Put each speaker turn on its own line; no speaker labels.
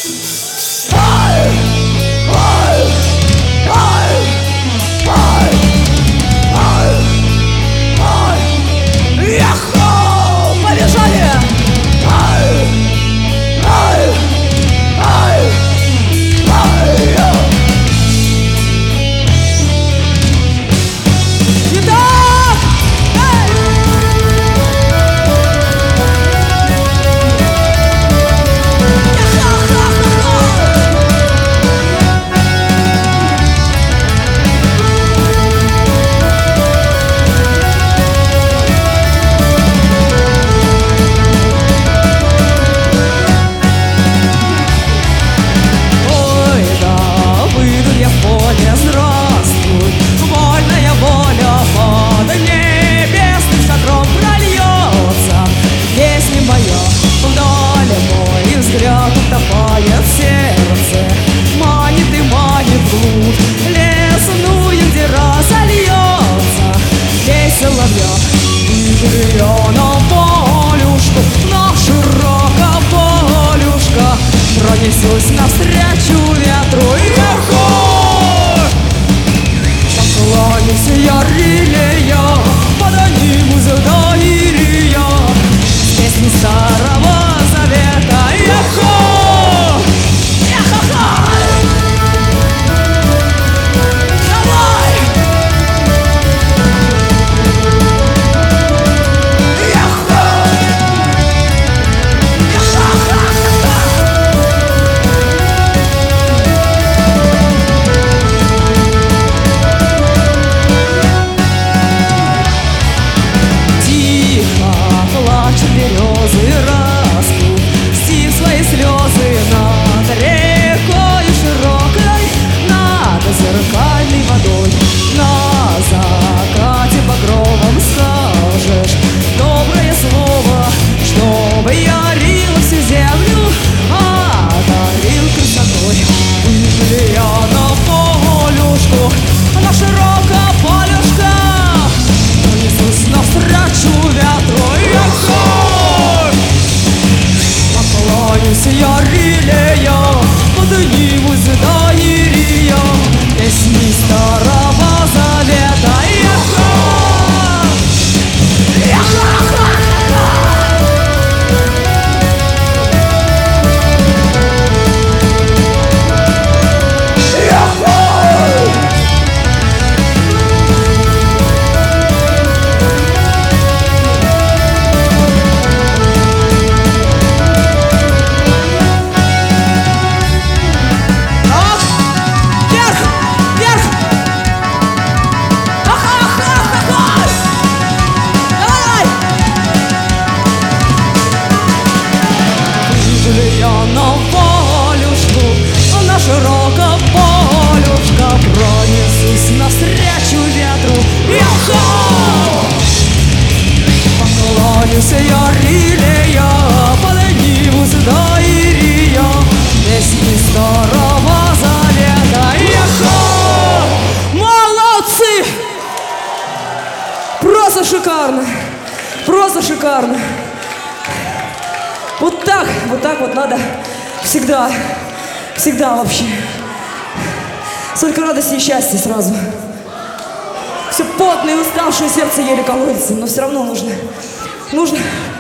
Пронесусь навстречу ветру и поклонюсь я релея, поднимусь до Ирия, с песни Старого Завета. Я релея, поднимусь до Ирия, песни Старого Завета. На полюшку, на широком полюшка, пронесусь навстречу ветру. Поклонюсь я релея, поднимусь до Ирия, песни Старого Завета. Молодцы! Просто шикарно! Просто шикарно! Вот так вот надо всегда вообще. Столько радости и счастья сразу. Все потное и уставшее, сердце еле колотится, но все равно нужно